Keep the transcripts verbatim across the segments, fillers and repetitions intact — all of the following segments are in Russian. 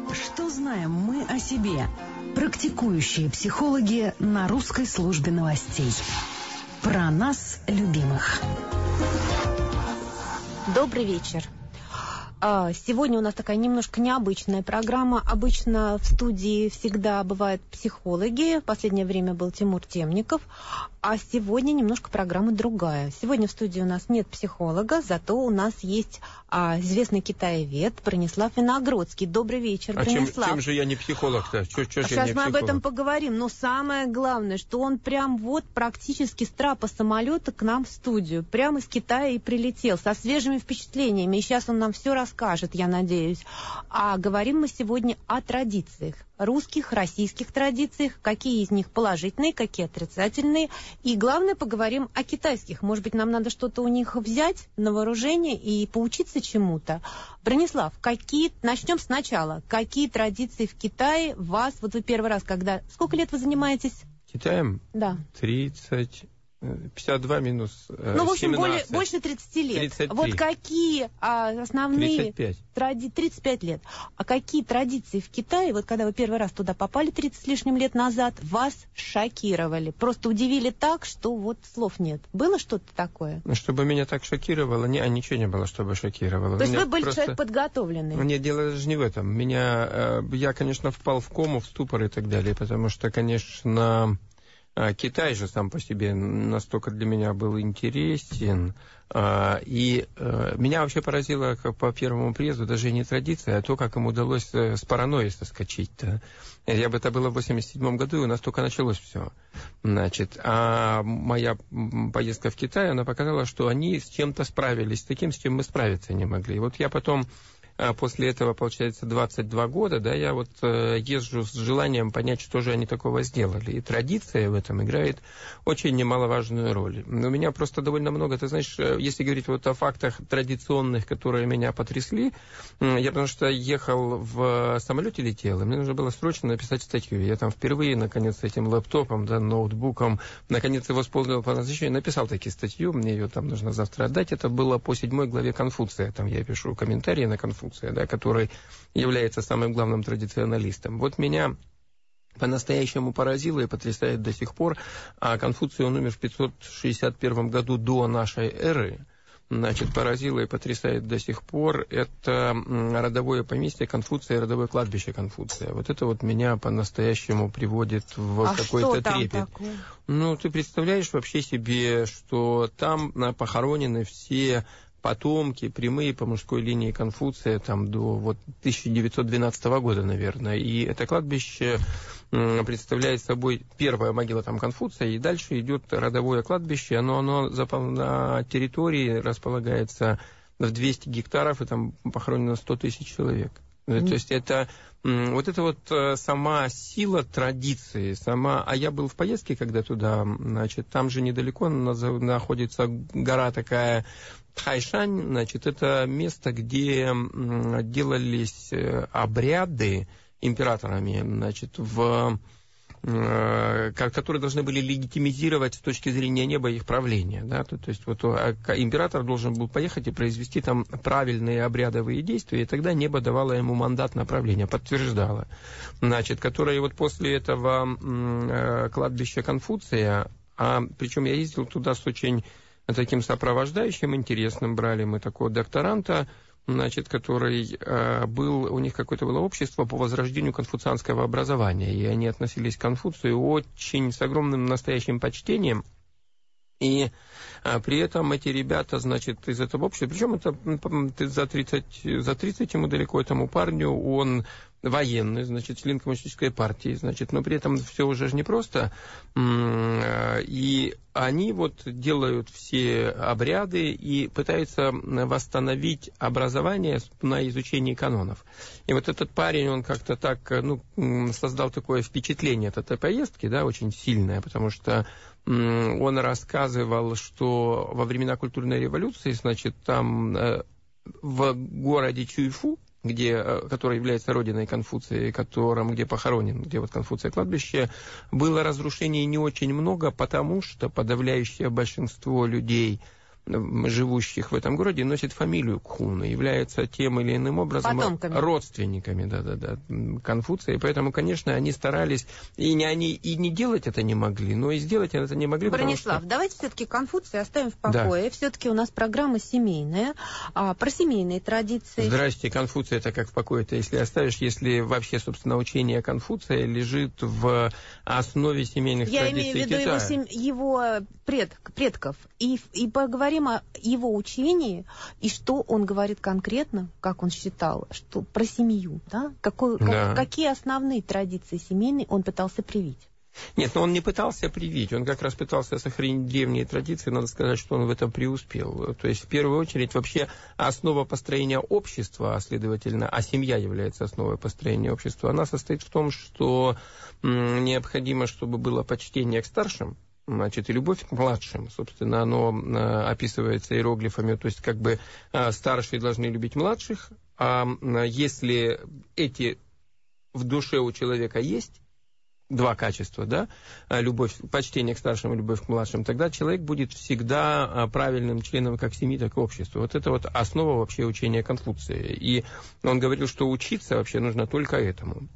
Что знаем мы о себе? Практикующие психологи на русской службе новостей. Про нас, любимых. Добрый вечер. Сегодня у нас такая немножко необычная программа. Обычно в студии всегда бывают психологи. В последнее время был Тимур Темников. А сегодня немножко программа другая. Сегодня в студии у нас нет психолога, зато у нас есть а, известный китаевед Бронислав Виногродский. Добрый вечер, а Бронислав. А чем, чем же я не психолог-то? Чё, чё а сейчас мы об этом поговорим. Но самое главное, что он прям вот практически с трапа самолета к нам в студию. Прямо из Китая и прилетел, со свежими впечатлениями. И сейчас он нам все расскажет, я надеюсь. А говорим мы сегодня о традициях. Русских, российских традициях, какие из них положительные, какие отрицательные. И главное, поговорим о китайских. Может быть, нам надо что-то у них взять на вооружение и поучиться чему-то. Бронислав, какие... начнем сначала. Какие традиции в Китае вас... Вот вы первый раз, когда... Сколько лет вы занимаетесь? Китаем? Да. тридцать... пятьдесят два минус Ну, в общем, более, больше тридцати лет. тридцать три. Вот какие а, основные... тридцать пять. Тради... тридцать пять лет. А какие традиции в Китае, вот когда вы первый раз туда попали тридцать с лишним лет назад, вас шокировали? Просто удивили так, что вот слов нет. Было что-то такое? Чтобы меня так шокировало, не, а ничего не было, чтобы шокировало. То есть меня вы были просто... человек подготовленный? Нет, дело даже не в этом. Меня... Я, конечно, впал в кому, в ступор и так далее, потому что, конечно... Китай же сам по себе настолько для меня был интересен, и меня вообще поразило как по первому приезду даже не традиция, а то, как им удалось с паранойей соскочить-то. Я бы это было в восемьдесят седьмом году, и у нас только началось все. Значит, а моя поездка в Китай, она показала, что они с чем-то справились, с таким, с чем мы справиться не могли. И вот я потом... После этого, получается, двадцать два года, да, я вот э, езжу с желанием понять, что же они такого сделали. И традиция в этом играет очень немаловажную роль. У меня просто довольно много, ты знаешь, если говорить вот о фактах традиционных, которые меня потрясли, я потому что ехал в самолете, летел, и мне нужно было срочно написать статью. Я там впервые, наконец, с этим лэптопом, да, ноутбуком, наконец его использовал по назначению, написал таки статью, мне ее там нужно завтра отдать. Это было по седьмой главе Конфуция, там я пишу комментарии на Конфуцию. Да, который является самым главным традиционалистом. Вот меня по-настоящему поразило и потрясает до сих пор. А Конфуций, он умер в пятьсот шестьдесят первом году до нашей эры. Значит, поразило и потрясает до сих пор. Это родовое поместье Конфуция, родовое кладбище Конфуция. Вот это вот меня по-настоящему приводит в а какой-то трепет. Такое? Ну, ты представляешь вообще себе, что там похоронены все... потомки, прямые по мужской линии Конфуция, там до вот, тысяча девятьсот двенадцатого года, наверное. И это кладбище представляет собой первая могила там Конфуция, и дальше идет родовое кладбище. Оно, оно на территории располагается в двести гектаров, и там похоронено сто тысяч человек. Mm-hmm. То есть это вот это вот сама сила традиции, сама... А я был в поездке, когда туда, значит, там же недалеко находится гора такая Тхайшань, значит, это место, где делались обряды императорами, значит, в... которые должны были легитимизировать с точки зрения неба их правление. Да? То, то есть вот император должен был поехать и произвести там правильные обрядовые действия, и тогда небо давало ему мандат на правление, подтверждало. Значит, которые вот после этого кладбища Конфуция, а причем я ездил туда с очень таким сопровождающим интересным, брали мы такого докторанта, значит, который э, был, у них какое-то было общество по возрождению конфуцианского образования, и они относились к Конфуцию очень с огромным настоящим почтением, и а, при этом эти ребята, значит, из этого общества, причем это за тридцать, за тридцать ему далеко, этому парню, он военный, значит, член коммунистической партии, значит, но при этом все уже же непросто, и они вот делают все обряды и пытаются восстановить образование на изучении канонов. И вот этот парень, он как-то так, ну, создал такое впечатление от этой поездки, да, очень сильное, потому что он рассказывал, что во времена культурной революции, значит, там в городе Чуйфу, где, который является родиной Конфуция, которым, где похоронен, где вот Конфуция кладбище, было разрушений не очень много, потому что подавляющее большинство людей живущих в этом городе носит фамилию Кхун, являются тем или иным образом потомками, родственниками, да-да-да, Конфуция. И поэтому, конечно, они старались, и не, они и не делать это не могли, но и сделать это не могли. Бронислав, что... давайте все-таки Конфуция оставим в покое. Да. Все-таки у нас программа семейная, а, про семейные традиции. Здрасте, Конфуция это как в покое-то, если оставишь, если вообще, собственно, учение Конфуция лежит в основе семейных Я традиций имею в виду Китая. его, сем... его пред... предков. И, и поговорим о его учении, и что он говорит конкретно, как он считал, что про семью, да? Какой, да. Как, какие основные традиции семейные он пытался привить? Нет, но он не пытался привить, он как раз пытался сохранить древние традиции, надо сказать, что он в этом преуспел. То есть, в первую очередь, вообще основа построения общества, а следовательно, а семья является основой построения общества, она состоит в том, что м, необходимо, чтобы было почтение к старшим, значит, и любовь к младшим. Собственно, оно а, описывается иероглифами, то есть, как бы а, старшие должны любить младших, а, а если эти в душе у человека есть, два качества, да, любовь, почтение к старшим и любовь к младшим, тогда человек будет всегда правильным членом как семьи, так и общества. Вот это вот основа вообще учения Конфуция. И он говорил, что учиться вообще нужно только этому.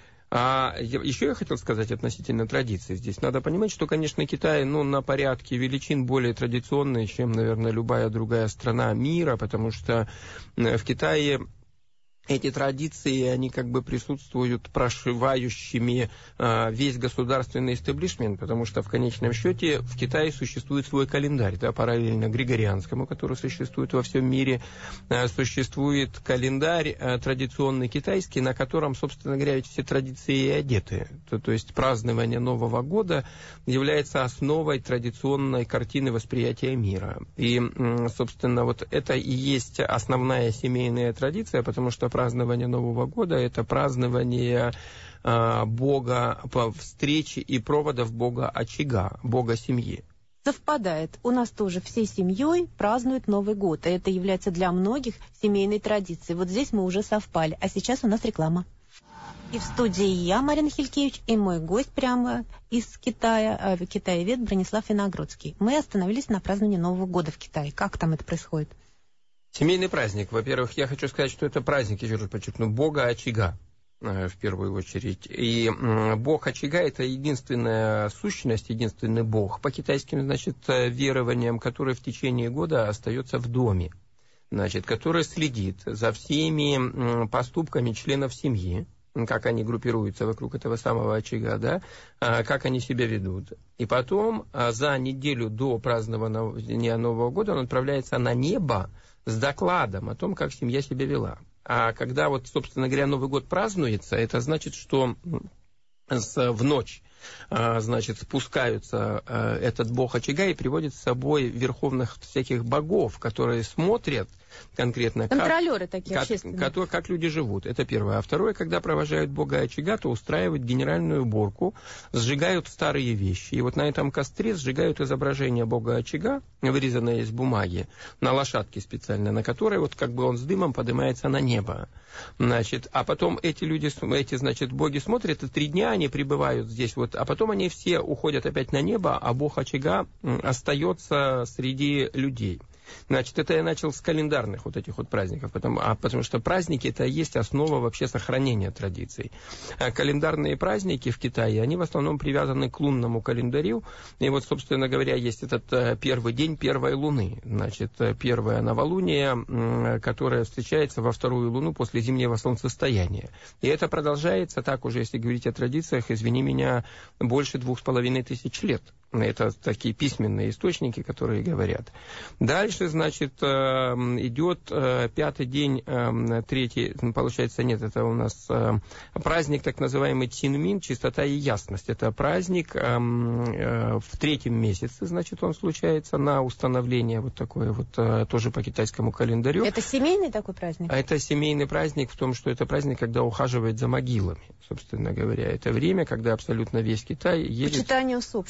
А еще я хотел сказать относительно традиций. Здесь надо понимать, что, конечно, Китай, ну, на порядке величин более традиционный, чем, наверное, любая другая страна мира, потому что в Китае эти традиции, они как бы присутствуют прошивающими э, весь государственный истеблишмент, потому что в конечном счете в Китае существует свой календарь, да, параллельно григорианскому, который существует во всем мире, э, существует календарь э, традиционный китайский, на котором, собственно говоря, ведь все традиции и одеты. То, то есть празднование Нового года является основой традиционной картины восприятия мира. И, э, собственно, вот это и есть основная семейная традиция, потому что празднование Нового года – это празднование э, Бога встречи и проводов Бога очага, Бога семьи. Совпадает. У нас тоже всей семьей празднуют Новый год. И это является для многих семейной традицией. Вот здесь мы уже совпали. А сейчас у нас реклама. И в студии я, Марина Хилькевич, и мой гость прямо из Китая, э, китаевед Бронислав Виногродский. Мы остановились на праздновании Нового года в Китае. Как там это происходит? Семейный праздник. Во-первых, я хочу сказать, что это праздник, еще раз подчеркну, Бога очага, в первую очередь. И Бог очага – это единственная сущность, единственный Бог, по китайским, значит, верованиям, который в течение года остается в доме, значит, который следит за всеми поступками членов семьи, как они группируются вокруг этого самого очага, да, как они себя ведут. И потом за неделю до празднования Нового года он отправляется на небо с докладом о том, как семья себя вела. А когда вот, собственно говоря, Новый год празднуется, это значит, что в ночь, значит, спускаются этот бог очага и приводит с собой верховных всяких богов, которые смотрят конкретно, контролеры как, такие как, общественные. Как, как люди живут. Это первое. А второе, когда провожают бога очага, то устраивают генеральную уборку, сжигают старые вещи. И вот на этом костре сжигают изображение бога очага, вырезанное из бумаги, на лошадке специально, на которой вот как бы он с дымом поднимается на небо. Значит, а потом эти люди, эти, значит, боги смотрят, и три дня они пребывают здесь, вот, а потом они все уходят опять на небо, а бог очага остается среди людей. Значит, это я начал с календарных вот этих вот праздников, потому, а, потому что праздники – это и есть основа вообще сохранения традиций. А календарные праздники в Китае, они в основном привязаны к лунному календарю, и вот, собственно говоря, есть этот первый день первой луны, значит, первое новолуние, которое встречается во вторую луну после зимнего солнцестояния. И это продолжается, так уже, если говорить о традициях, извини меня, больше двух с половиной тысяч лет. Это такие письменные источники, которые говорят. Дальше, значит, идет пятый день, третий, получается, нет, это у нас праздник так называемый Цинмин, чистота и ясность. Это праздник в третьем месяце, значит, он случается на установление вот такое вот, тоже по китайскому календарю. Это семейный такой праздник? А это семейный праздник в том, что это праздник, когда ухаживает за могилами, собственно говоря. Это время, когда абсолютно весь Китай едет... Почитание усопших.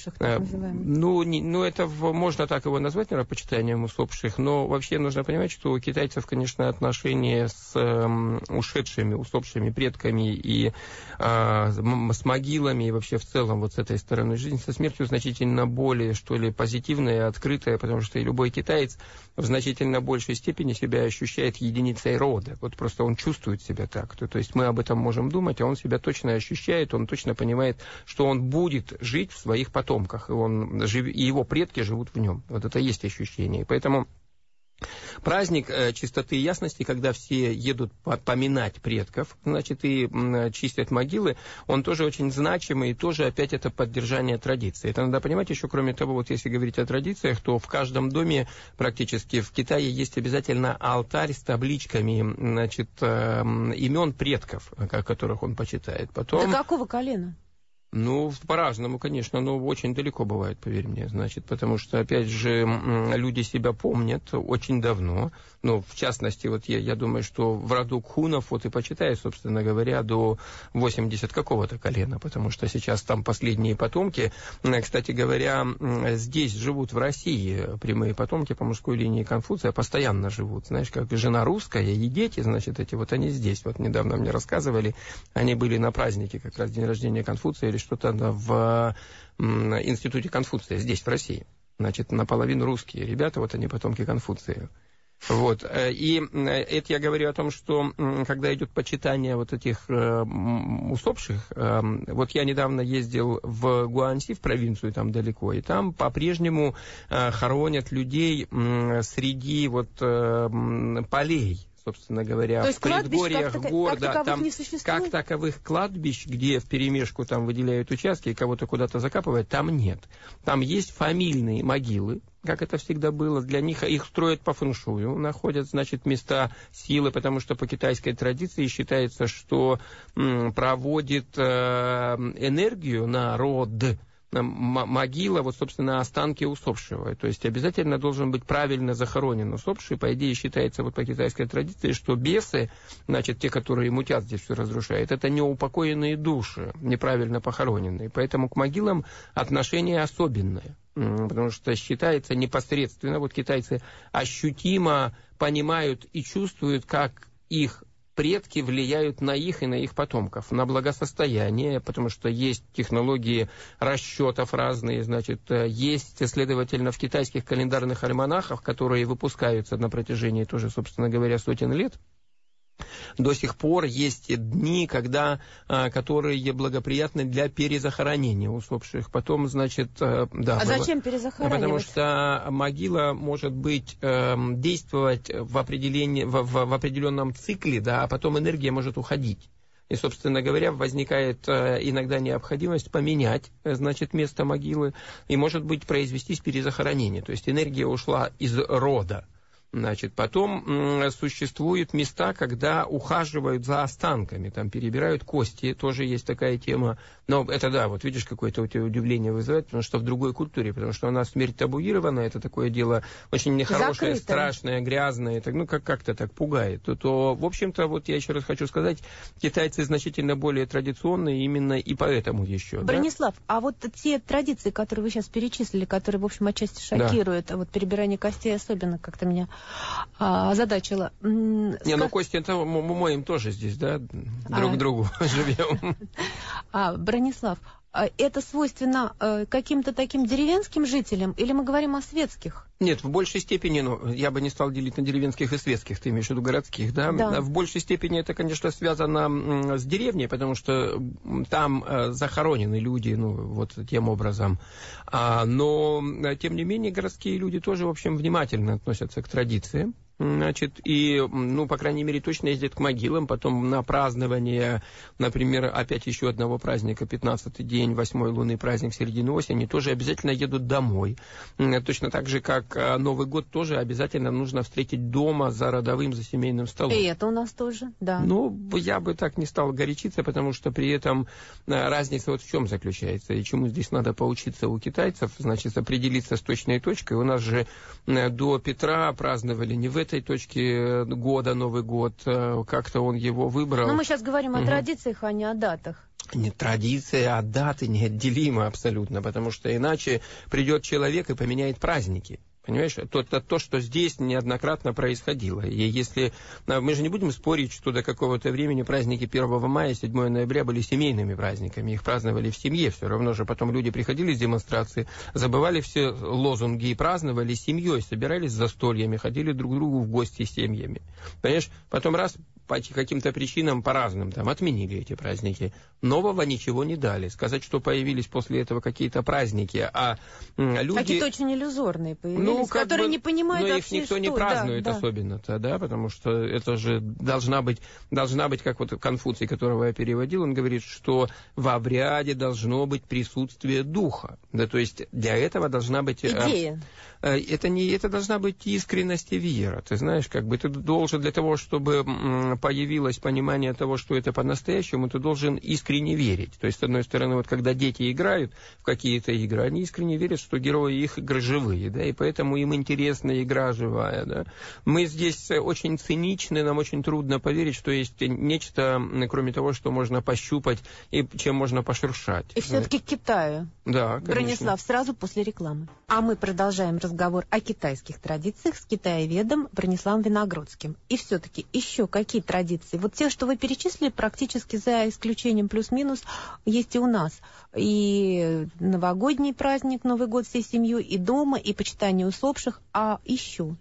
называемый? Ну, не, ну это в, можно так его назвать, наверное, почитанием усопших, но вообще нужно понимать, что у китайцев, конечно, отношения с э, ушедшими, усопшими предками и э, с могилами, и вообще в целом вот с этой стороны жизни, со смертью значительно более, что ли, позитивное, открытое, потому что и любой китаец в значительно большей степени себя ощущает единицей рода. Вот просто он чувствует себя так. То, то есть мы об этом можем думать, а он себя точно ощущает, он точно понимает, что он будет жить в своих потомках, и, он, и его предки живут в нем. Вот это есть ощущение. И поэтому праздник э, чистоты и ясности, когда все едут поминать предков, значит, и э, чистят могилы, он тоже очень значимый, и тоже опять это поддержание традиции. Это надо понимать еще, кроме того, вот если говорить о традициях, то в каждом доме практически в Китае есть обязательно алтарь с табличками, значит, э, имен предков, которых он почитает. Потом... До какого колена? Ну, по-разному, конечно, но очень далеко бывает, поверь мне, значит, потому что, опять же, люди себя помнят очень давно. Ну, в частности, вот я, я думаю, что в роду Кхунов, вот и почитаю, собственно говоря, до восьмидесятого какого-то колена, потому что сейчас там последние потомки, кстати говоря, здесь живут в России прямые потомки по мужской линии Конфуция, постоянно живут, знаешь, как жена русская и дети, значит, эти вот они здесь, вот недавно мне рассказывали, они были на празднике, как раз день рождения Конфуция или что-то в институте Конфуция, здесь, в России. Значит, наполовину русские ребята, вот они потомки Конфуция. Вот. И это я говорю о том, что когда идет почитание вот этих усопших, вот я недавно ездил в Гуанси, в провинцию там далеко, и там по-прежнему хоронят людей среди вот полей, собственно говоря, в предгорьях как гор, как да, там как таковых кладбищ, где вперемешку там выделяют участки и кого-то куда-то закапывают, там нет. Там есть фамильные могилы, как это всегда было. Для них их строят по фэншую, находят, значит, места силы, потому что по китайской традиции считается, что м, проводит э, энергию на род, могила, вот, собственно, останки усопшего. То есть обязательно должен быть правильно захоронен усопший. По идее, считается вот по китайской традиции, что бесы, значит, те, которые мутят здесь все разрушают, это неупокоенные души, неправильно похороненные. Поэтому к могилам отношение особенное. Потому что считается непосредственно, вот китайцы ощутимо понимают и чувствуют, как их предки влияют на их и на их потомков, на благосостояние, потому что есть технологии расчетов разные, значит, есть, следовательно, в китайских календарных альманахах, которые выпускаются на протяжении тоже, собственно говоря, сотен лет, до сих пор есть дни, когда, которые благоприятны для перезахоронения усопших. Потом, значит, да. А зачем перезахоранивать? Потому что могила может быть действовать в, определении, в, в, в определенном цикле, да, а потом энергия может уходить. И, собственно говоря, возникает иногда необходимость поменять, значит, место могилы, и, может быть, произвестись перезахоронение. То есть энергия ушла из рода. Значит, потом м, существуют места, когда ухаживают за останками, там перебирают кости, тоже есть такая тема. Но это, да, вот видишь, какое-то у тебя удивление вызывает, потому что в другой культуре, потому что у нас смерть табуирована, это такое дело очень нехорошее, закрыто, страшное, грязное, так, ну как- как-то так пугает. То, то, в общем-то, вот я еще раз хочу сказать, китайцы значительно более традиционные именно и поэтому еще. Бронислав, да? А вот те традиции, которые вы сейчас перечислили, которые, в общем, отчасти шокируют, да. А вот перебирание костей особенно как-то меня а, озадачило. Не, Сказ... ну кости это мы моем тоже здесь, да, друг а... другу живем. А, Бронислав, это свойственно э, каким-то таким деревенским жителям, или мы говорим о светских? Нет, в большей степени, ну, я бы не стал делить на деревенских и светских, ты имеешь в виду городских, да? Да. В большей степени это, конечно, связано с деревней, потому что там э, захоронены люди, ну, вот тем образом. А, но, тем не менее, городские люди тоже, в общем, внимательно относятся к традициям. Значит, и, ну, по крайней мере, точно ездят к могилам, потом на празднование, например, опять еще одного праздника, пятнадцатый день, восьмой лунный праздник середины осени, тоже обязательно едут домой. Точно так же, как Новый год, тоже обязательно нужно встретить дома за родовым, за семейным столом. И это у нас тоже, да. Ну, я бы так не стал горячиться, потому что при этом разница вот в чем заключается, и чему здесь надо поучиться у китайцев, значит, определиться с точной точкой. У нас же до Петра праздновали не в этой точке года Новый год, как-то он его выбрал. Но мы сейчас говорим угу. о традициях, а не о датах. традиция от даты неотделима абсолютно, потому что иначе придет человек и поменяет праздники. Понимаешь, то, то, то, что здесь неоднократно происходило. И если мы же не будем спорить, что до какого-то времени праздники первого мая, седьмого ноября были семейными праздниками. Их праздновали в семье. Все равно же потом люди приходили с демонстрации, забывали все лозунги и праздновали семьей, собирались за застольями, ходили друг к другу в гости с семьями. Понимаешь, потом раз по каким-то причинам, по разным, там, отменили эти праздники. Нового ничего не дали. Сказать, что появились после этого какие-то праздники, а люди... Какие-то очень иллюзорные появились, ну, которые бы, не понимают но вообще, их никто что... не празднует да, особенно-то, да, потому что это же должна быть, должна быть, как вот Конфуций, которого я переводил, он говорит, что в обряде должно быть присутствие духа. Да, то есть для этого должна быть... Идея. Это, не, это должна быть искренность и вера. Ты знаешь, как бы ты должен для того, чтобы появилось понимание того, что это по-настоящему, ты должен искренне верить. То есть, с одной стороны, вот когда дети играют в какие-то игры, они искренне верят, что герои их игры живые, да, и поэтому им интересна игра живая, да. Мы здесь очень циничны, нам очень трудно поверить, что есть нечто, кроме того, что можно пощупать и чем можно пошуршать. И все-таки к Китаю. Да, конечно. Бронислав, сразу после рекламы. А мы продолжаем разговор о китайских традициях с китаеведом Брониславом Виногродским. И все-таки еще какие традиции? Вот те, что вы перечислили, практически за исключением плюс-минус, есть и у нас. И новогодний праздник, Новый год всей семьей, и дома, и почитание усопших. А еще...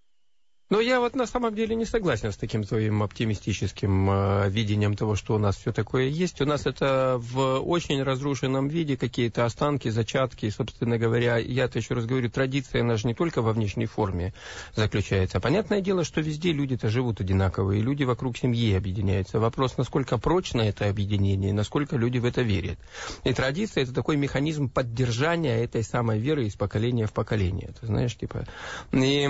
Но я вот на самом деле не согласен с таким твоим оптимистическим э, видением того, что у нас все такое есть. У нас это в очень разрушенном виде, какие-то останки, зачатки. И, собственно говоря, я-то еще раз говорю, традиция, она же не только во внешней форме заключается. Понятное дело, что везде люди-то живут одинаковые, и люди вокруг семьи объединяются. Вопрос, насколько прочно это объединение, насколько люди в это верят. И традиция – это такой механизм поддержания этой самой веры из поколения в поколение. Ты знаешь, типа... И,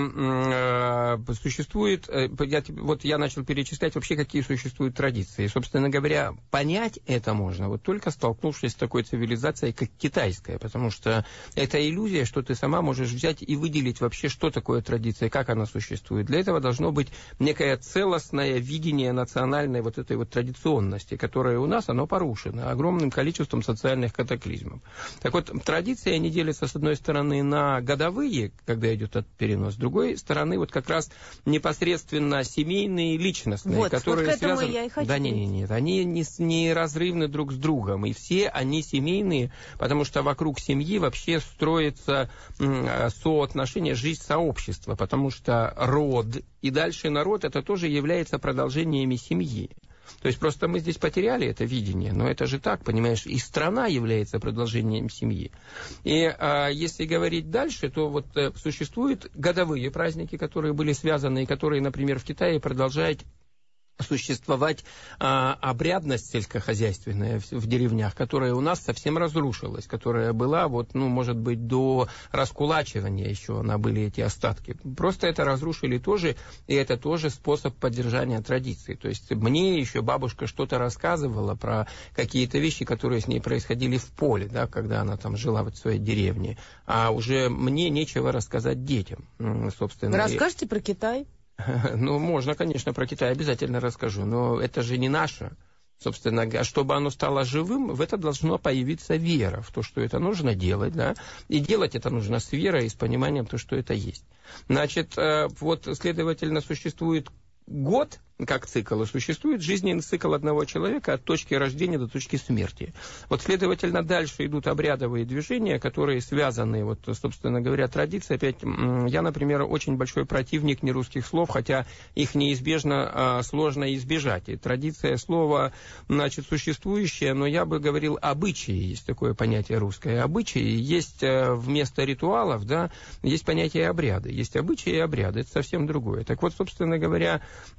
э, существует, я, вот я начал перечислять вообще, какие существуют традиции. И, собственно говоря, понять это можно, вот только столкнувшись с такой цивилизацией, как китайская, потому что это иллюзия, что ты сама можешь взять и выделить вообще, что такое традиция, как она существует. Для этого должно быть некое целостное видение национальной вот этой вот традиционности, которая у нас, оно порушено огромным количеством социальных катаклизмов. Так вот, традиции, они делятся, с одной стороны, на годовые, когда идет этот перенос, с другой стороны, вот как раз непосредственно семейные, личностные, вот, которые вот к этому связаны... я и хочу. Да, нет, нет, нет, они не, не разрывны друг с другом, и все они семейные, потому что вокруг семьи вообще строится м, соотношение, жизнь сообщества, потому что род и дальше народ, это тоже является продолжениями семьи. То есть просто мы здесь потеряли это видение, но это же так, понимаешь, и страна является продолжением семьи. И а, если говорить дальше, то вот а, существуют годовые праздники, которые были связаны, и которые, например, в Китае продолжают существовать а, обрядность сельскохозяйственная в, в деревнях, которая у нас совсем разрушилась, которая была, вот, ну, может быть, до раскулачивания еще она были эти остатки. Просто это разрушили тоже, и это тоже способ поддержания традиций. То есть мне еще бабушка что-то рассказывала про какие-то вещи, которые с ней происходили в поле, да, когда она там жила в своей деревне, а уже мне нечего рассказать детям, собственно. Вы расскажете про Китай? Ну, можно, конечно, про Китай обязательно расскажу, но это же не наше. Собственно, а чтобы оно стало живым, в это должна появиться вера, в то, что это нужно делать, да, и делать это нужно с верой и с пониманием того, что это есть. Значит, вот, следовательно, существует год, как цикл, и существует жизненный цикл одного человека от точки рождения до точки смерти. Вот, следовательно, дальше идут обрядовые движения, которые связаны, вот, собственно говоря, традиции. Опять, я, например, очень большой противник нерусских слов, хотя их неизбежно а, сложно избежать. И традиция слова, значит, существующая, но я бы говорил обычаи, есть такое понятие русское. Обычаи есть вместо ритуалов, да, есть понятие обряды. Есть обычаи и обряды, это совсем другое. Так вот, собственно говоря,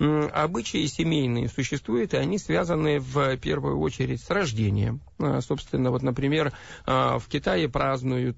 обычаи семейные существуют, и они связаны в первую очередь с рождением. Собственно, вот, например, в Китае празднуют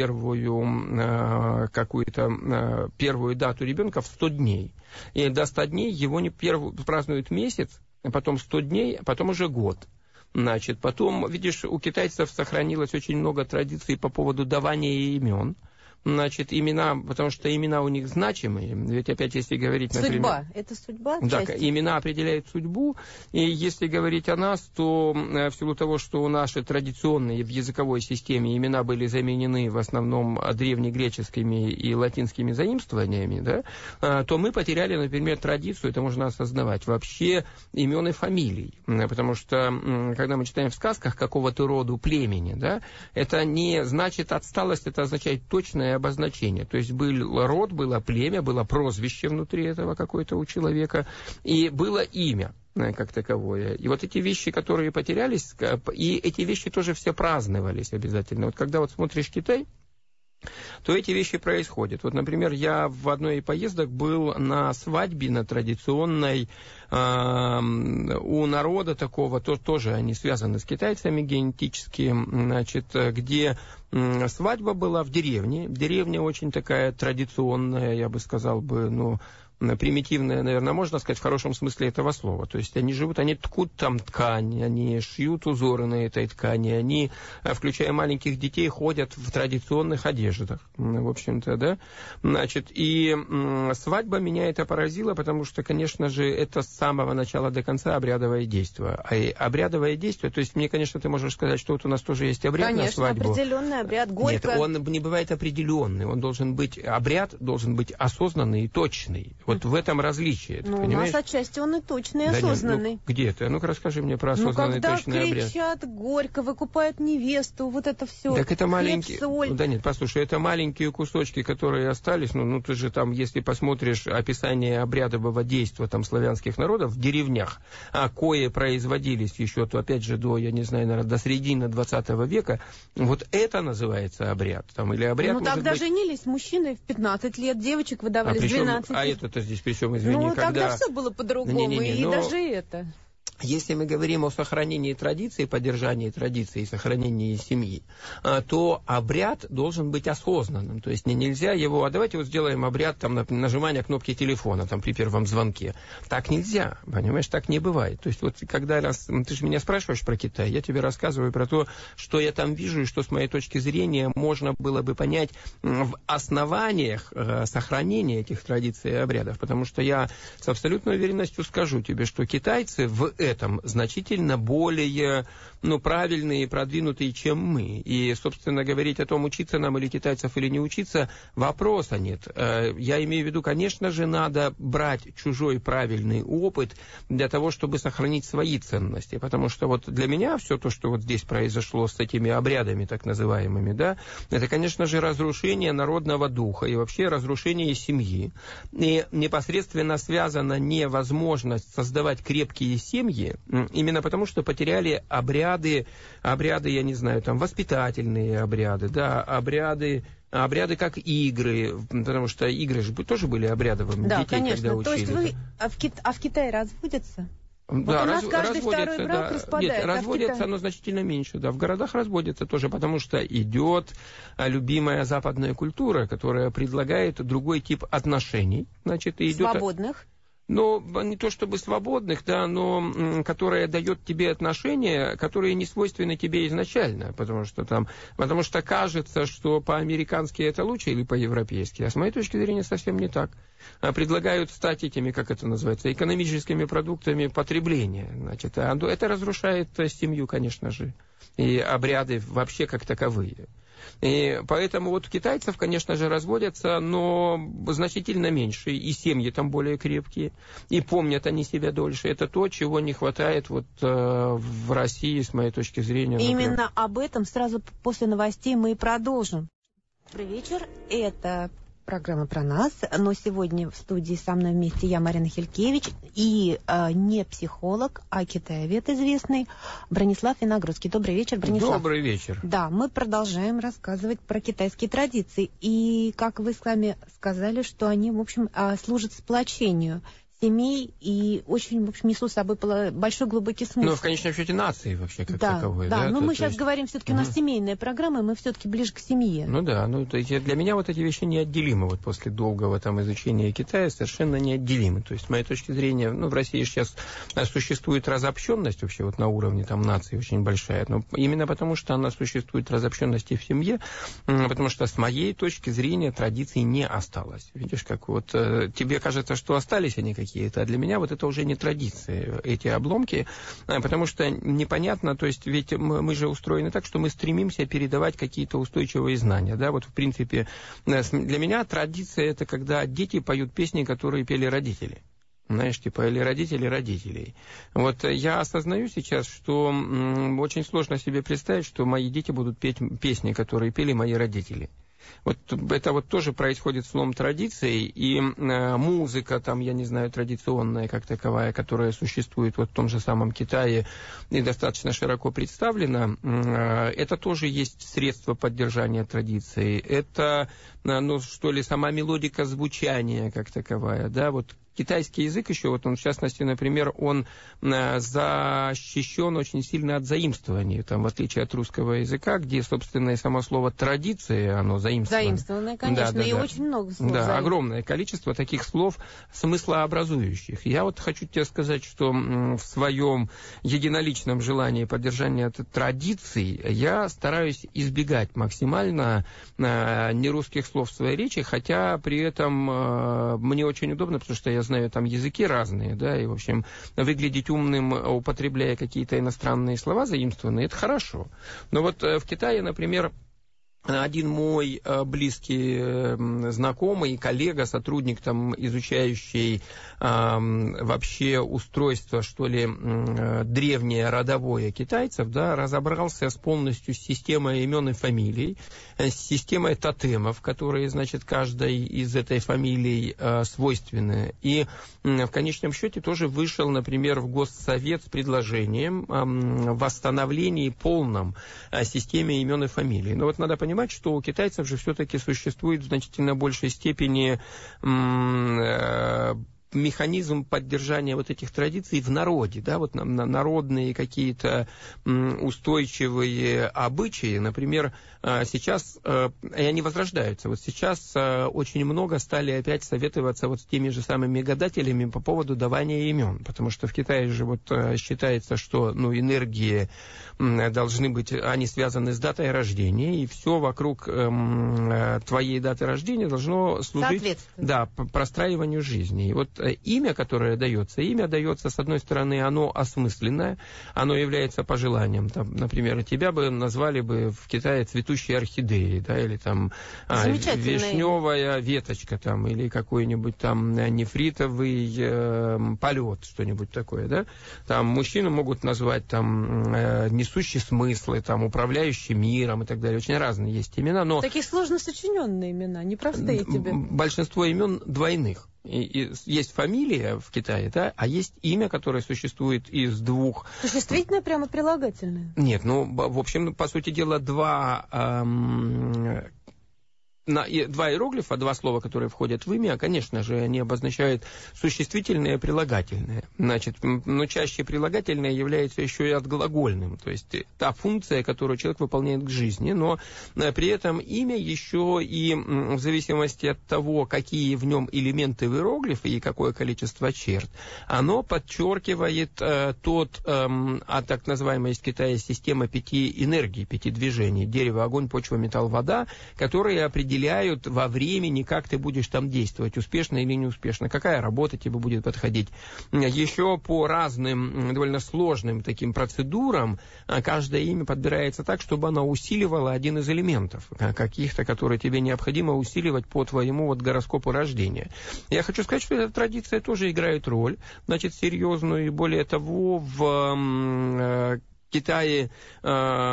первую какую-то первую дату ребенка в сто дней. И до ста дней его не первую, празднуют месяц, а потом сто дней, а потом уже год. Значит, потом, видишь, у китайцев сохранилось очень много традиций по поводу давания имен. значит, имена, потому что имена у них значимые. Ведь опять, если говорить, например... Судьба. Это судьба? Да, часть? имена определяют судьбу. И если говорить о нас, то в силу того, что у наши традиционные в языковой системе имена были заменены в основном древнегреческими и латинскими заимствованиями, да, то мы потеряли, например, традицию, это можно осознавать, вообще имен и фамилий. Потому что, когда мы читаем в сказках какого-то роду племени, да, это не значит отсталость, это означает точное обозначение. То есть был род, было племя, было прозвище внутри этого какое-то у человека, и было имя как таковое. И вот эти вещи, которые потерялись, и эти вещи тоже все праздновались обязательно. Вот когда вот смотришь Китай, то эти вещи происходят. Вот, например, я в одной из поездок был на свадьбе, на традиционной, э, у народа такого, то, тоже они связаны с китайцами генетически, значит, где э, свадьба была в деревне. Деревня очень такая традиционная, я бы сказал бы, ну, примитивная, наверное, можно сказать, в хорошем смысле этого слова. То есть они живут, они ткут там ткань, они шьют узоры на этой ткани, они, включая маленьких детей, ходят в традиционных одеждах, в общем-то, да. Значит, и свадьба меня это поразило, потому что, конечно же, это с самого начала до конца обрядовое действие. А обрядовое действие, то есть мне, конечно, ты можешь сказать, что вот у нас тоже есть обряд конечно, на свадьбу. Конечно, определенный обряд, горько. Нет, он не бывает определенный, он должен быть, обряд должен быть осознанный и точный. Вот в этом различие. Ну, у нас отчасти он и точный, и да осознанный. Нет, ну, где ты? Ну-ка расскажи мне про осознанный, ну, точный обряд. Ну, когда кричат горько, выкупают невесту, вот это все. Так это маленькие... соль. Ну, да нет, послушай, это маленькие кусочки, которые остались. Ну, ну, ты же там, если посмотришь описание обрядового действия там славянских народов в деревнях, а кое производились еще, то опять же, до, я не знаю, наверное, до середины двадцатого века, вот это называется обряд. Там, или обряд, ну, тогда быть... женились мужчины в пятнадцать лет, девочек выдавали а в двенадцать причем... лет. А это здесь причем, извини, ну, когда... тогда все было по-другому, не, не, не, и но... даже это... Если мы говорим о сохранении традиции, поддержании традиции и сохранении семьи, то обряд должен быть осознанным. То есть нельзя его, а давайте вот сделаем обряд там, нажимания кнопки телефона там, при первом звонке. Так нельзя, понимаешь, так не бывает. То есть вот когда раз, ты же меня спрашиваешь про Китай, я тебе рассказываю про то, что я там вижу и что с моей точки зрения можно было бы понять в основаниях сохранения этих традиций и обрядов. Потому что я с абсолютной уверенностью скажу тебе, что китайцы в этом значительно более ну, правильные и продвинутые, чем мы. И, собственно, говорить о том, учиться нам или китайцев, или не учиться, вопроса нет. Я имею в виду, конечно же, надо брать чужой правильный опыт для того, чтобы сохранить свои ценности. Потому что вот для меня все то, что вот здесь произошло с этими обрядами, так называемыми, да, это, конечно же, разрушение народного духа и вообще разрушение семьи. И непосредственно связана невозможность создавать крепкие семьи, именно потому, что потеряли обряды, обряды, я не знаю, там, воспитательные обряды, да, обряды, обряды как игры, потому что игры же тоже были обрядовыми, да, детей, конечно. когда учили. То есть вы, а в, Кит... а в Китае разводятся? Да, вот у нас раз, каждый разводятся, второй брак да. распадается. Нет, разводятся, а но значительно меньше, да. В городах разводятся тоже, потому что идет любимая западная культура, которая предлагает другой тип отношений. Значит, идет... Свободных? Ну, не то чтобы свободных, да, но которая дает тебе отношения, которые не свойственны тебе изначально, потому что там, потому что кажется, что по-американски это лучше или по-европейски, а с моей точки зрения совсем не так. Предлагают стать этими, как это называется, экономическими продуктами потребления. Значит, это разрушает семью, конечно же, и обряды вообще как таковые. И поэтому вот китайцев, конечно же, разводятся, но значительно меньше, и семьи там более крепкие, и помнят они себя дольше. Это то, чего не хватает вот э, в России, с моей точки зрения. Например. Именно об этом сразу после новостей мы и продолжим. Добрый вечер, это программа про нас, но сегодня в студии со мной вместе я, Марина Хилькевич, и э, не психолог, а китаевед известный Бронислав Виногрудский. Добрый вечер, Бронислав. Добрый вечер. Да, мы продолжаем рассказывать про китайские традиции. И, как вы сами сказали, что они, в общем, служат сплочению семей и очень, в общем, несут с собой большой глубокий смысл. Ну, в конечном счете, нации вообще как да, таковой. Да, да, но то, мы то сейчас есть... говорим, все-таки угу. у нас семейная программа, и мы все-таки ближе к семье. Ну да, ну то есть для меня вот эти вещи неотделимы. Вот после долгого там изучения Китая совершенно неотделимы. То есть, с моей точки зрения, ну, в России сейчас существует разобщенность вообще вот на уровне там нации очень большая. Но именно потому, что она существует, разобщенность и в семье, потому что с моей точки зрения традиций не осталось. Видишь, как вот тебе кажется, что остались они какие-то, а для меня вот это уже не традиции, эти обломки, потому что непонятно, то есть ведь мы же устроены так, что мы стремимся передавать какие-то устойчивые знания, да, вот в принципе для меня традиция это когда дети поют песни, которые пели родители. Знаешь, типа, или родители родителей. Вот я осознаю сейчас, что м, очень сложно себе представить, что мои дети будут петь песни, которые пели мои родители. Вот это вот тоже происходит слом традиций, и э, музыка, там, я не знаю, традиционная как таковая, которая существует вот в том же самом Китае и достаточно широко представлена, э, это тоже есть средство поддержания традиции. Это, э, ну, что ли, сама мелодика звучания как таковая, да, вот. Китайский язык еще, вот он в частности, например, он э, защищен очень сильно от заимствований, там, в отличие от русского языка, где, собственно, и само слово «традиция», оно заимствовано. Заимствованное, конечно, да, да, и да. очень много слов. Да, заим... огромное количество таких слов смыслообразующих. Я вот хочу тебе сказать, что м, в своем единоличном желании поддержания традиций я стараюсь избегать максимально э, нерусских слов в своей речи, хотя при этом э, мне очень удобно, потому что я знаю там языки разные, да, и, в общем, выглядеть умным, употребляя какие-то иностранные слова заимствованные, это хорошо. Но вот в Китае, например, один мой близкий знакомый, коллега, сотрудник, там, изучающий э, вообще устройство, что ли, э, древнее, родовое китайцев, да, разобрался с полностью с системой имен и фамилий, с системой тотемов, которые, значит, каждой из этой фамилий э, свойственны. И э, в конечном счете тоже вышел, например, в Госсовет с предложением э, восстановления полном э, системе имен и фамилий. Но вот надо понимать, понимать, что у китайцев же все-таки существует в значительно большей степени механизм поддержания вот этих традиций в народе, да, вот на, на народные какие-то устойчивые обычаи, например, сейчас, и они возрождаются, вот сейчас очень много стали опять советоваться вот с теми же самыми гадателями по поводу давания имен, потому что в Китае же вот считается, что, ну, энергии должны быть, они связаны с датой рождения, и все вокруг твоей даты рождения должно служить, да, простраиванию жизни. И вот имя, которое дается, имя дается, с одной стороны, оно осмысленное, оно является пожеланием. Там, например, тебя бы назвали бы в Китае цветущей орхидеей, да, или там вишневая веточка, там, или какой-нибудь там нефритовый э, полет, что-нибудь такое, да. Там мужчину могут назвать там э, несущий смыслы, там, управляющий миром и так далее. Очень разные есть имена, но... Такие сложно сочиненные имена, непростые тебе. Большинство имен двойных. И, и есть фамилия в Китае, да, а есть имя, которое существует из двух... Существительное прямо прилагательное? Нет, ну, в общем, по сути дела, два... Эм... На, и, два иероглифа, два слова, которые входят в имя, конечно же, они обозначают существительное и прилагательное. Значит, но чаще прилагательное является еще и отглагольным, то есть та функция, которую человек выполняет к жизни, но при этом имя еще и в зависимости от того, какие в нем элементы в иероглифе и какое количество черт, оно подчеркивает э, тот, э, а так называемая из Китая система пяти энергий, пяти движений, дерево, огонь, почва, металл, вода, которые определяют определяют во времени, как ты будешь там действовать, успешно или неуспешно, какая работа тебе будет подходить. Еще по разным, довольно сложным таким процедурам каждое имя подбирается так, чтобы оно усиливало один из элементов, каких-то, которые тебе необходимо усиливать по твоему вот гороскопу рождения. Я хочу сказать, что эта традиция тоже играет роль, значит, серьезную, и более того, в Китае э,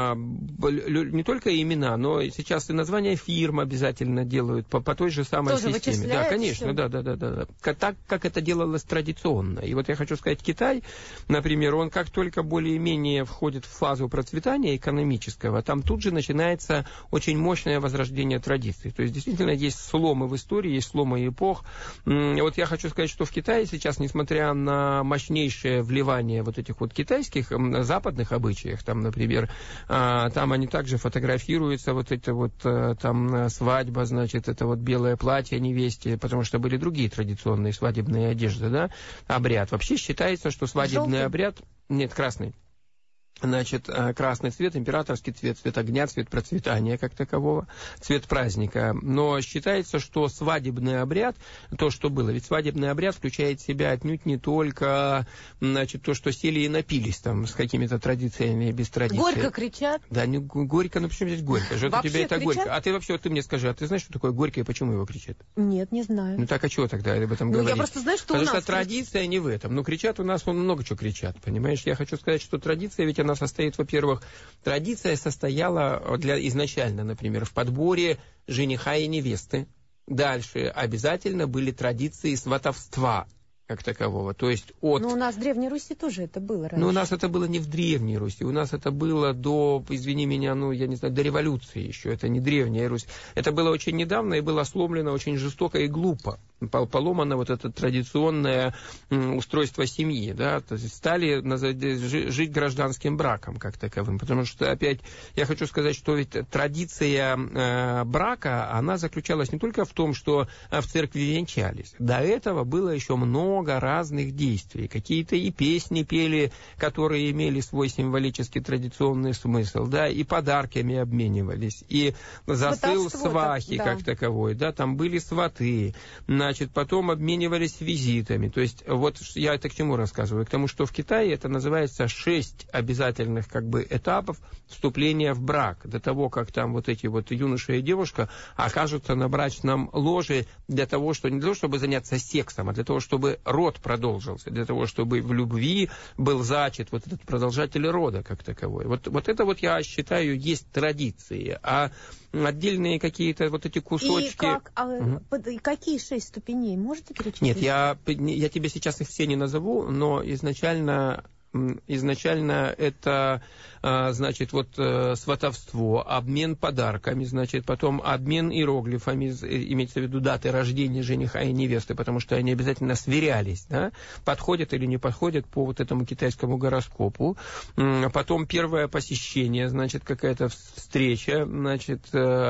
не только имена, но сейчас и названия фирм обязательно делают по, по той же самой Тоже системе. Да, конечно, все? да, да, да, да, да. Так, как это делалось традиционно. И вот я хочу сказать, Китай, например, он как только более-менее входит в фазу процветания экономического, там тут же начинается очень мощное возрождение традиций. То есть действительно есть сломы в истории, есть сломы эпох. Вот я хочу сказать, что в Китае сейчас, несмотря на мощнейшее вливание вот этих вот китайских, западных обычаев, там, например, там они также фотографируются, вот это вот там свадьба, значит, это вот белое платье невесте, потому что были другие традиционные свадебные одежды, да, обряд. Вообще считается, что свадебный Желтый? обряд... Нет, красный. Значит, красный цвет, императорский цвет, цвет огня, цвет процветания как такового, цвет праздника. Но считается, что свадебный обряд, то, что было, ведь свадебный обряд включает в себя отнюдь не только, значит, то, что сели и напились там с какими-то традициями, без традиций. Горько кричат? Да, не горько, ну почему здесь горько? Что у тебя это кричат? Горько? А ты вообще, вот ты мне скажи, а ты знаешь, что такое горько и почему его кричат? Нет, не знаю. Ну так а чего тогда об этом ну, говорить? Я просто знаю, что Потому у нас... что традиция не в этом. Ну, кричат у нас, он много чего кричат, понимаешь? Я хочу сказать, что традиция, ведь она состоит, во-первых, традиция состояла для, изначально, например, в подборе жениха и невесты. Дальше обязательно были традиции сватовства как такового. То есть от... Ну, у нас в Древней Руси тоже это было раньше. Ну, у нас это было не в Древней Руси. У нас это было до, извини меня, ну, я не знаю, до революции еще. Это не Древняя Русь. Это было очень недавно и было сломлено очень жестоко и глупо. Поломано вот это традиционное устройство семьи, да, то есть стали жить гражданским браком как таковым, потому что, опять, я хочу сказать, что ведь традиция э, брака, она заключалась не только в том, что в церкви венчались, до этого было еще много разных действий, какие-то и песни пели, которые имели свой символический традиционный смысл, да, и подарками обменивались, и засыл свахи да. как таковой, да, там были сваты, значит, потом обменивались визитами. То есть, вот я это к чему рассказываю? К тому, что в Китае это называется шесть обязательных как бы этапов вступления в брак. До того, как там вот эти вот юноша и девушка окажутся на брачном ложе для того, что не для того, чтобы заняться сексом, а для того, чтобы род продолжился, для того, чтобы в любви был зачат вот этот продолжатель рода как таковой. Вот, вот это вот, я считаю, есть традиции. А отдельные какие-то вот эти кусочки... И как, а, угу. под, какие шесть ступеней? Можете перечислить? Нет, я, я тебе сейчас их все не назову, но изначально... Изначально это, значит, вот сватовство, обмен подарками, значит, потом обмен иероглифами, имеется в виду даты рождения жениха и невесты, потому что они обязательно сверялись, да, подходят или не подходят по вот этому китайскому гороскопу. Потом первое посещение, значит, какая-то встреча, значит,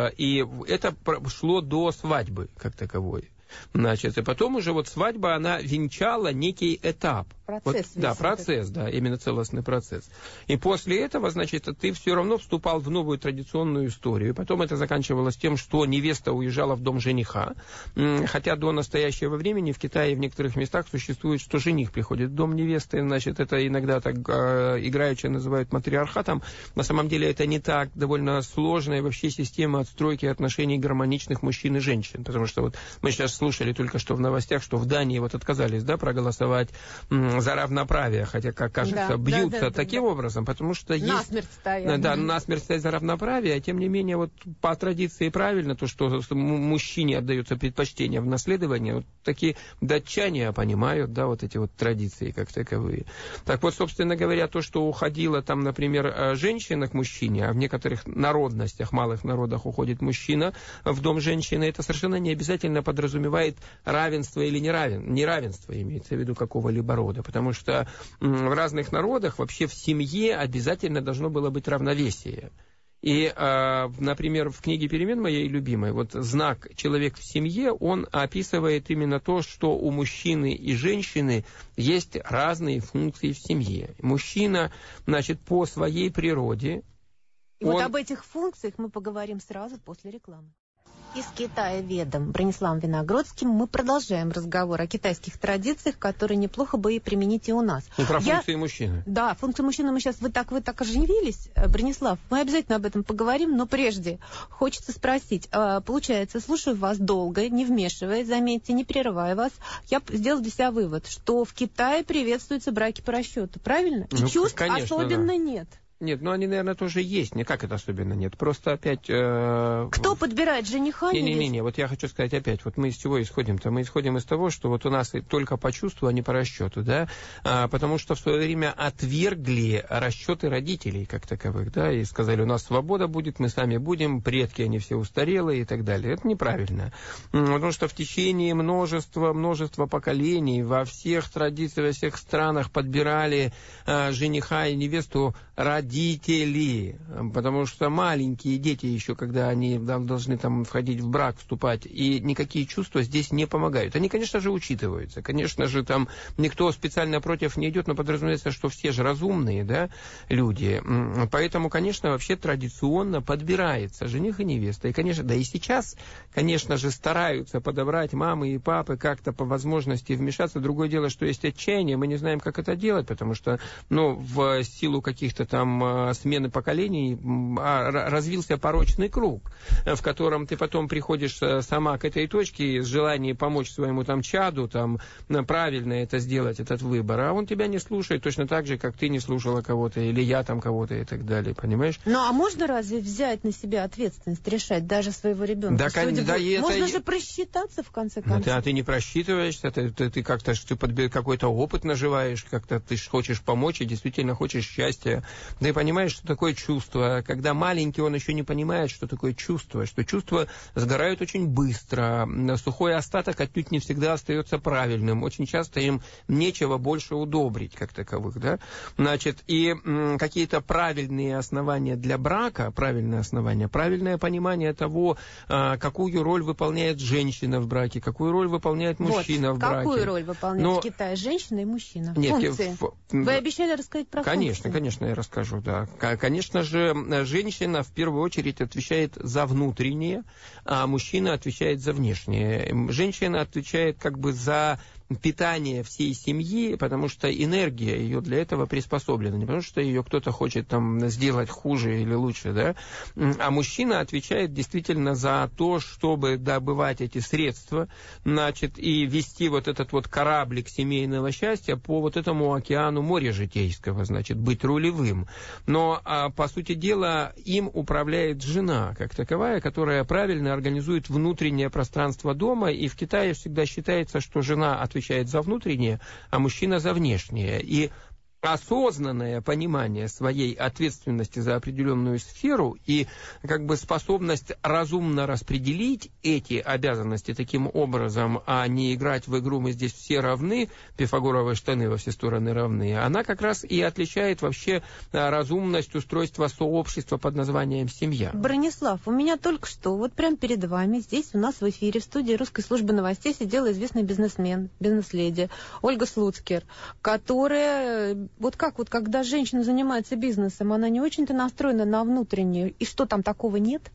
и это шло до свадьбы как таковой. Значит, и потом уже вот свадьба, она венчала некий этап. Процесс. Вот, да, процесс, да, именно целостный процесс. И после этого, значит, ты все равно вступал в новую традиционную историю. И потом это заканчивалось тем, что невеста уезжала в дом жениха. Хотя до настоящего времени в Китае в некоторых местах существует, что жених приходит в дом невесты. Значит, это иногда так э, играючи называют матриархатом. На самом деле это не так. Довольно сложная вообще система отстройки отношений гармоничных мужчин и женщин. Потому что вот мы сейчас слушали только что в новостях, что в Дании вот отказались, да, проголосовать за равноправие, хотя, как кажется, да, бьются да, да, таким да. образом, потому что есть... Насмерть стоят. Да, насмерть стоят за равноправие, а тем не менее, вот по традиции правильно, то, что мужчине отдается предпочтение в наследовании, вот такие датчане понимают, да, вот эти вот традиции как таковые. Так вот, собственно говоря, то, что уходила там, например, женщина к мужчине, а в некоторых народностях, малых народах уходит мужчина в дом женщины, это совершенно не обязательно подразумевает равенство или неравен, неравенство, имеется в виду какого-либо рода. Потому что в разных народах вообще в семье обязательно должно было быть равновесие. И, например, в книге «Перемен» моей любимой, вот знак «Человек в семье», он описывает именно то, что у мужчины и женщины есть разные функции в семье. Мужчина, значит, по своей природе... И он... вот об этих функциях мы поговорим сразу после рекламы. Из Китая ведом Брониславом Виногродским мы продолжаем разговор о китайских традициях, которые неплохо бы и применить и у нас. Ну, про Я... функции мужчины. Да, функции мужчины мы сейчас, вы так, вы так оживились, Бронислав, мы обязательно об этом поговорим, но прежде хочется спросить, получается, слушаю вас долго, не вмешиваясь, заметьте, не прерывая вас, я сделала для себя вывод, что в Китае приветствуются браки по расчету, правильно? И ну, чувств конечно, особенно да. нет. Нет, ну они, наверное, тоже есть. Не как это особенно нет. Просто опять... Э, Кто подбирает жениха? Не-не-не, вот я хочу сказать опять, вот мы из чего исходим-то? Мы исходим из того, что вот у нас только по чувству, а не по расчету, да? А, потому что в свое время отвергли расчеты родителей как таковых, да, и сказали, у нас свобода будет, мы сами будем, предки, они все устарелые и так далее. Это неправильно. Потому что в течение множества, множества поколений во всех традициях, во всех странах подбирали а, жениха и невесту родители, потому что маленькие дети еще, когда они должны там входить в брак, вступать, и никакие чувства здесь не помогают. Они, конечно же, учитываются. Конечно же, там никто специально против не идет, но подразумевается, что все же разумные, да, люди. Поэтому, конечно, вообще традиционно подбирается жених и невеста. И, конечно, да и сейчас, конечно же, стараются подобрать мамы и папы как-то по возможности вмешаться. Другое дело, что есть отчаяние, мы не знаем, как это делать, потому что, ну, в силу каких-то там смены поколений развился порочный круг, в котором ты потом приходишь сама к этой точке с желанием помочь своему там чаду, там правильно это сделать, этот выбор, а он тебя не слушает точно так же, как ты не слушала кого-то, или я там кого-то и так далее, понимаешь? Ну, а можно разве взять на себя ответственность, решать даже своего ребенка? Да, Судя, да, можно это... же просчитаться, в конце концов. Да, ты не просчитываешься, ты, ты, ты как-то ты подбер... какой-то опыт наживаешь, как-то ты хочешь помочь и действительно хочешь счастья. Ты понимаешь, что такое чувство. Когда маленький, он еще не понимает, что такое чувство, что чувства сгорают очень быстро. Сухой остаток отнюдь не всегда остается правильным. Очень часто им нечего больше удобрить, как таковых, да. Значит, и м, какие-то правильные основания для брака, правильные основания, правильное понимание того, а, какую роль выполняет женщина в браке, какую роль выполняет мужчина вот, в браке. Какую роль выполняет Но... в Китае женщина и мужчина? Нет, функции. В... Вы обещали рассказать про конечно, функции. Конечно, я расскажу, да. Конечно же, женщина в первую очередь отвечает за внутреннее, а мужчина отвечает за внешнее. Женщина отвечает как бы за питание всей семьи, потому что энергия ее для этого приспособлена. Не потому что ее кто-то хочет там сделать хуже или лучше, да, а мужчина отвечает действительно за то, чтобы добывать эти средства, значит, и вести вот этот вот кораблик семейного счастья по вот этому океану моря житейского, значит, быть рулевым. Но, а, по сути дела, им управляет жена, как таковая, которая правильно организует внутреннее пространство дома, и в Китае всегда считается, что жена отвечает отвечает за внутреннее, а мужчина за внешнее. И осознанное понимание своей ответственности за определенную сферу и как бы способность разумно распределить эти обязанности таким образом, а не играть в игру «мы здесь все равны», пифагоровые штаны во все стороны равны, она как раз и отличает вообще разумность устройства сообщества под названием семья. Бронислав, у меня только что, вот прямо перед вами, здесь у нас в эфире, в студии Русской службы новостей сидела известный бизнесмен, бизнес-леди Ольга Слуцкер, которая... Вот как вот, когда женщина занимается бизнесом, она не очень-то настроена на внутреннюю. И что, там такого нет?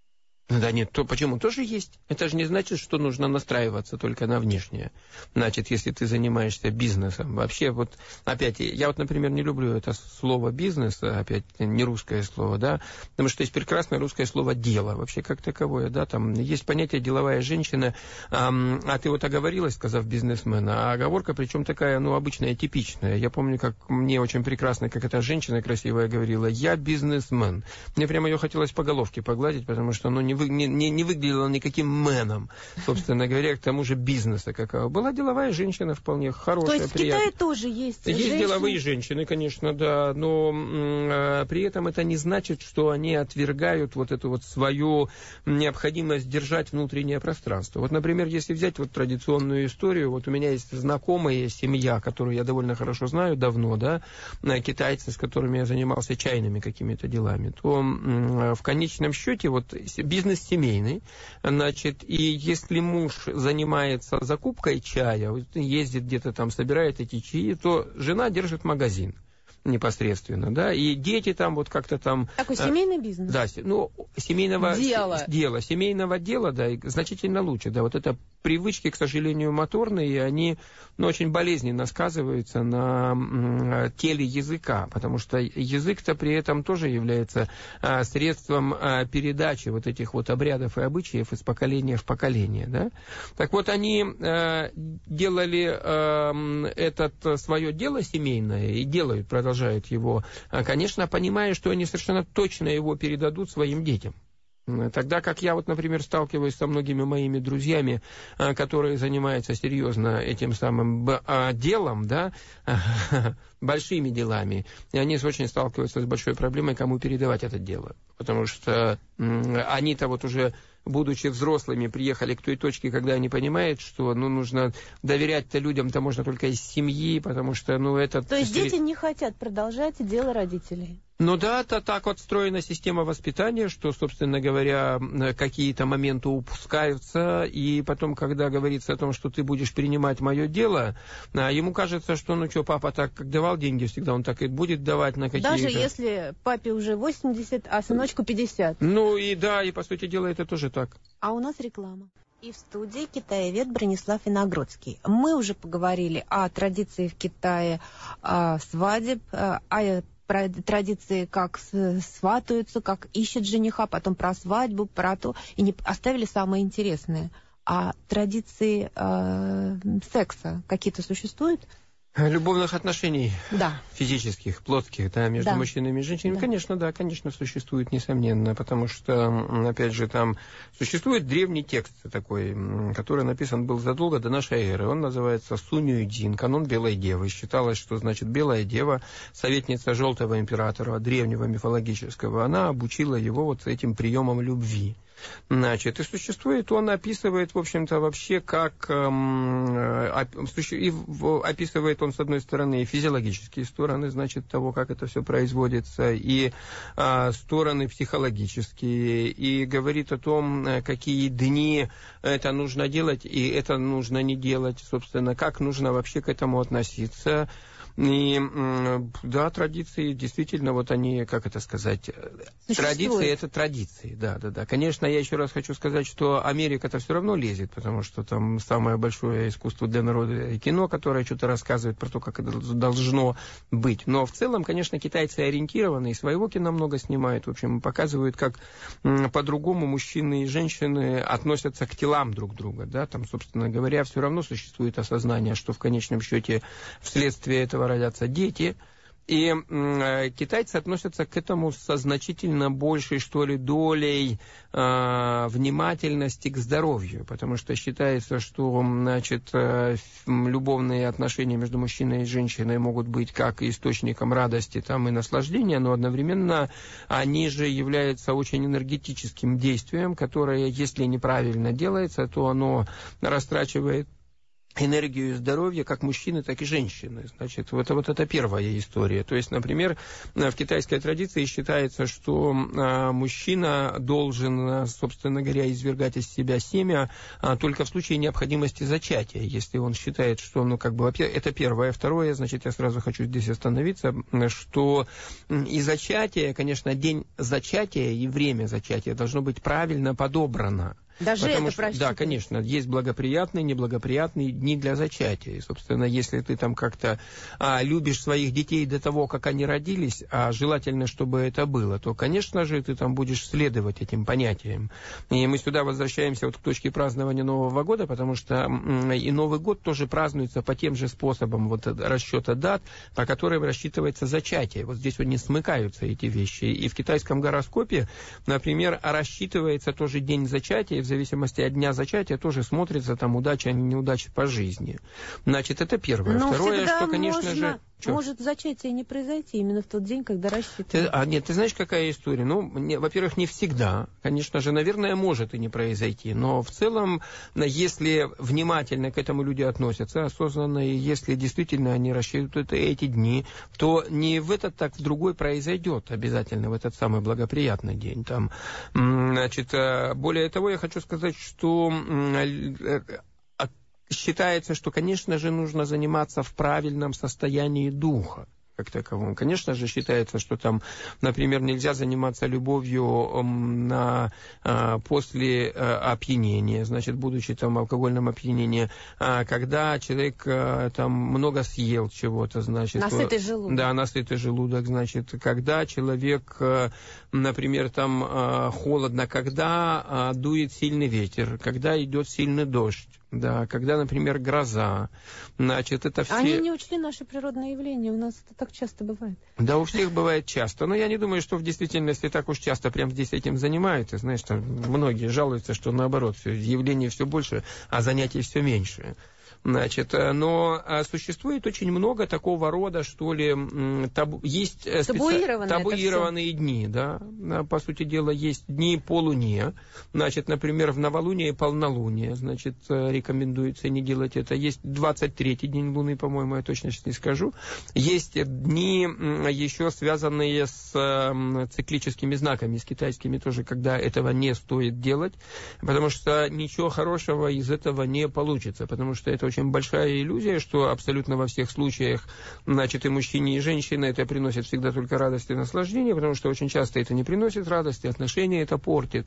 Да нет, то почему? Тоже есть. Это же не значит, что нужно настраиваться только на внешнее. Значит, если ты занимаешься бизнесом. Вообще, вот, опять, я вот, например, не люблю это слово «бизнес», опять, не русское слово, да, потому что есть прекрасное русское слово «дело», вообще как таковое, да, там есть понятие «деловая женщина», а, а ты вот оговорилась, сказав «бизнесмен», а оговорка, причем такая, ну, обычная, типичная. Я помню, как мне очень прекрасно, как эта женщина красивая говорила: «Я бизнесмен». Мне прямо ее хотелось по головке погладить, потому что, ну, не Не, не, не выглядела никаким мэном, собственно говоря, к тому же бизнеса какого. Была деловая женщина вполне хорошая, то есть приятная. в Китае тоже есть Есть женщины? деловые женщины, конечно, да, но м- при этом это не значит, что они отвергают вот эту вот свою необходимость держать внутреннее пространство. Вот, например, если взять вот традиционную историю, вот у меня есть знакомая семья, которую я довольно хорошо знаю давно, да, китайцы, с которыми я занимался чайными какими-то делами, то м- в конечном счете вот бизнес семейный, значит, и если муж занимается закупкой чая, ездит где-то там, собирает эти чаи, то жена держит магазин непосредственно, да, и дети там вот как-то там... Такой семейный бизнес? Да, ну, семейного дела. дела, семейного дела, да, и значительно лучше, да, вот это привычки, к сожалению, моторные, и они, ну, очень болезненно сказываются на м, теле языка, потому что язык-то при этом тоже является а, средством а, передачи вот этих вот обрядов и обычаев из поколения в поколение, да. Так вот, они а, делали а, это свое дело семейное и делают, продолжают продолжают его, конечно, понимая, что они совершенно точно его передадут своим детям. Тогда как я, вот, например, сталкиваюсь со многими моими друзьями, которые занимаются серьезно этим самым делом, да, большими делами, и они очень сталкиваются с большой проблемой, кому передавать это дело. Потому что они-то вот уже, будучи взрослыми, приехали к той точке, когда они понимают, что, ну, нужно доверять-то людям-то можно только из семьи, потому что, ну, это... То есть дети не хотят продолжать дело родителей? Ну да, это так вот встроена система воспитания, что, собственно говоря, какие-то моменты упускаются, и потом, когда говорится о том, что ты будешь принимать мое дело, ему кажется, что, ну что, папа так как давал деньги всегда, он так и будет давать на какие-то... Даже если папе уже восемьдесят, а сыночку пятьдесят. Ну и да, и по сути дела это тоже так. А у нас реклама. И в студии китаевед Бронислав Виногродский. Мы уже поговорили о традиции в Китае, о свадеб, о про традиции, как сватаются, как ищут жениха, потом про свадьбу, про то, и не оставили самое интересное. А традиции э, секса какие-то существуют? Любовных отношений, да. Физических, плотских, да, между да. мужчинами и женщинами, да. конечно, да, конечно, существует, несомненно, потому что, опять же, там существует древний текст такой, который написан был задолго до нашей эры, он называется Сунь-Юйдин, канон Белой Девы. Считалось, что, значит, Белая Дева, советница Желтого Императора, древнего мифологического, она обучила его вот этим приемам любви. Значит, и существует, он описывает, в общем-то, вообще как, эм, и описывает он, с одной стороны, и физиологические стороны, значит, того, как это все производится, и э, стороны психологические, и говорит о том, какие дни это нужно делать, и это нужно не делать, собственно, как нужно вообще к этому относиться. И, да, традиции, действительно, вот они, как это сказать, существует. Традиции — это традиции, да, да, да. Конечно, я еще раз хочу сказать, что Америка-то все равно лезет, потому что там самое большое искусство для народа и кино, которое что-то рассказывает про то, как это должно быть. Но в целом, конечно, китайцы ориентированы, и своего кино много снимают, в общем, показывают, как по-другому мужчины и женщины относятся к телам друг друга, да, там, собственно говоря, все равно существует осознание, что в конечном счете вследствие этого родятся дети, и э, китайцы относятся к этому со значительно большей, что ли, долей э, внимательности к здоровью, потому что считается, что, значит, э, любовные отношения между мужчиной и женщиной могут быть как источником радости, там, и наслаждения, но одновременно они же являются очень энергетическим действием, которое, если неправильно делается, то оно растрачивает энергию и здоровье как мужчины, так и женщины. Значит, вот, вот это первая история. То есть, например, в китайской традиции считается, что а, мужчина должен, собственно говоря, извергать из себя семя а, только в случае необходимости зачатия. Если он считает, что, ну, как бы, это первое. Второе, значит, я сразу хочу здесь остановиться, что и зачатие, конечно, день зачатия и время зачатия должно быть правильно подобрано. Даже Потому это что, просчитывать. Да, конечно, есть благоприятные, неблагоприятные дни для зачатия. И, собственно, если ты там как-то а, любишь своих детей до того, как они родились, а желательно, чтобы это было, то, конечно же, ты там будешь следовать этим понятиям. И мы сюда возвращаемся вот к точке празднования Нового года, потому что и Новый год тоже празднуется по тем же способам вот, расчета дат, по которым рассчитывается зачатие. Вот здесь вот не смыкаются эти вещи. И в китайском гороскопе, например, рассчитывается тоже день зачатия, в зависимости от дня зачатия тоже смотрится там удача, а не неудача по жизни. Значит, это первое. Но Второе, что, конечно можно, же... Что? Может зачатие не произойти именно в тот день, когда рассчитывают. Ты, а нет, ты знаешь, какая история? Ну, не, во-первых, не всегда. Конечно же, наверное, может и не произойти. Но в целом, если внимательно к этому люди относятся, осознанно, и если действительно они рассчитывают эти дни, то не в этот, так в другой произойдет обязательно, в этот самый благоприятный день. Там, значит, более того, я хочу сказать, что считается, что, конечно же, нужно заниматься в правильном состоянии духа, как таковом. Конечно же, считается, что там, например, нельзя заниматься любовью на, а, после а, опьянения, значит, будучи там в алкогольном опьянении, а, когда человек а, там много съел чего-то, значит... Насытый желудок. Да, насытый желудок, значит, когда человек, а, например, там а, холодно, когда а, дует сильный ветер, когда идет сильный дождь. да, когда, например, гроза, значит, это все... Они не учли наши природные явления, у нас это так часто бывает. Да, у всех бывает часто, но я не думаю, что в действительности так уж часто прям здесь этим занимаются. Знаешь, там многие жалуются, что наоборот, явлений все больше, а занятий все меньше. Значит, но существует очень много такого рода, что ли, табу, есть специ... табуированные дни, да, по сути дела, есть дни полуния, значит, например, в новолуние и полнолуние, значит, рекомендуется не делать это, есть двадцать третий день Луны, по-моему, я точно сейчас не скажу, есть дни еще связанные с циклическими знаками, с китайскими тоже, когда этого не стоит делать, потому что ничего хорошего из этого не получится, потому что это очень большая иллюзия, что абсолютно во всех случаях, значит, и мужчине, и женщине это приносит всегда только радость и наслаждение, потому что очень часто это не приносит радости, отношения это портит.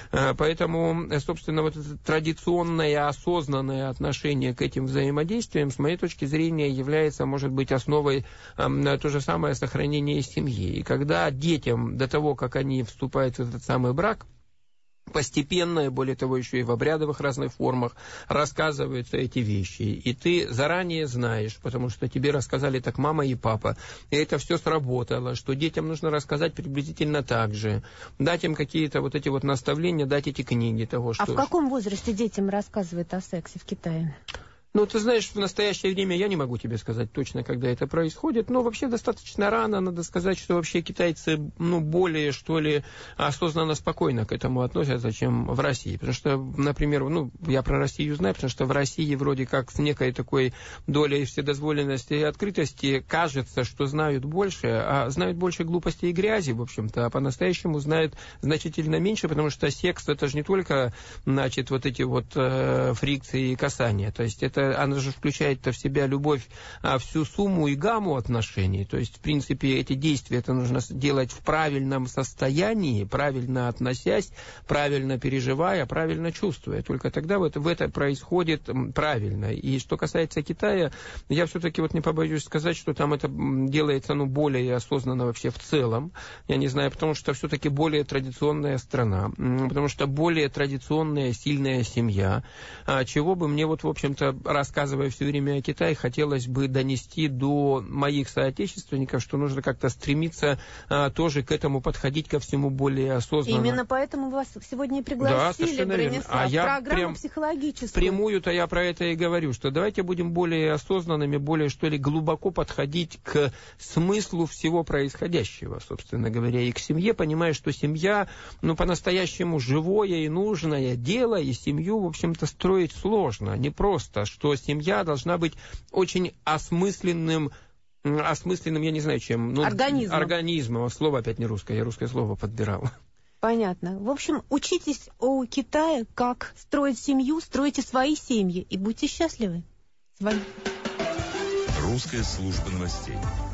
Поэтому, собственно, вот это традиционное, осознанное отношение к этим взаимодействиям, с моей точки зрения, является, может быть, основой то же самое сохранение семьи. И когда детям, до того, как они вступают в этот самый брак, постепенно, и более того, еще и в обрядовых разных формах рассказываются эти вещи. И ты заранее знаешь, потому что тебе рассказали так мама и папа, и это все сработало, что детям нужно рассказать приблизительно так же, дать им какие-то вот эти вот наставления, дать эти книги того, что... А в каком возрасте детям рассказывают о сексе в Китае? Ну, ты знаешь, в настоящее время я не могу тебе сказать точно, когда это происходит, но вообще достаточно рано, надо сказать, что вообще китайцы, ну, более, что ли, осознанно, спокойно к этому относятся, чем в России. Потому что, например, ну, я про Россию знаю, потому что в России вроде как с некой такой долей вседозволенности и открытости кажется, что знают больше, а знают больше глупости и грязи, в общем-то, а по-настоящему знают значительно меньше, потому что секс это же не только, значит, вот эти вот э, фрикции и касания, то есть это она же включает-то в себя любовь, а, всю сумму и гамму отношений. То есть, в принципе, эти действия это нужно делать в правильном состоянии, правильно относясь, правильно переживая, правильно чувствуя. Только тогда вот в это происходит правильно. И что касается Китая, я все-таки вот не побоюсь сказать, что там это делается, ну, более осознанно вообще в целом. Я не знаю, потому что все-таки более традиционная страна, потому что более традиционная, сильная семья, чего бы мне вот, в общем-то, рассказывая все время о Китае, хотелось бы донести до моих соотечественников, что нужно как-то стремиться а, тоже к этому подходить, ко всему более осознанно. Именно поэтому вас сегодня и пригласили, да, Бронислав, а я программу прям психологическую. Прямую-то я про это и говорю, что давайте будем более осознанными, более, что ли, глубоко подходить к смыслу всего происходящего, собственно говоря, и к семье, понимая, что семья, ну, по-настоящему живое и нужное дело, и семью, в общем-то, строить сложно, непросто, что семья должна быть очень осмысленным, осмысленным, я не знаю чем. Ну, организмом. Организмом. Слово опять не русское, я русское слово подбирал. Понятно. В общем, учитесь у Китая, как строить семью, стройте свои семьи и будьте счастливы. С вами Русская служба новостей.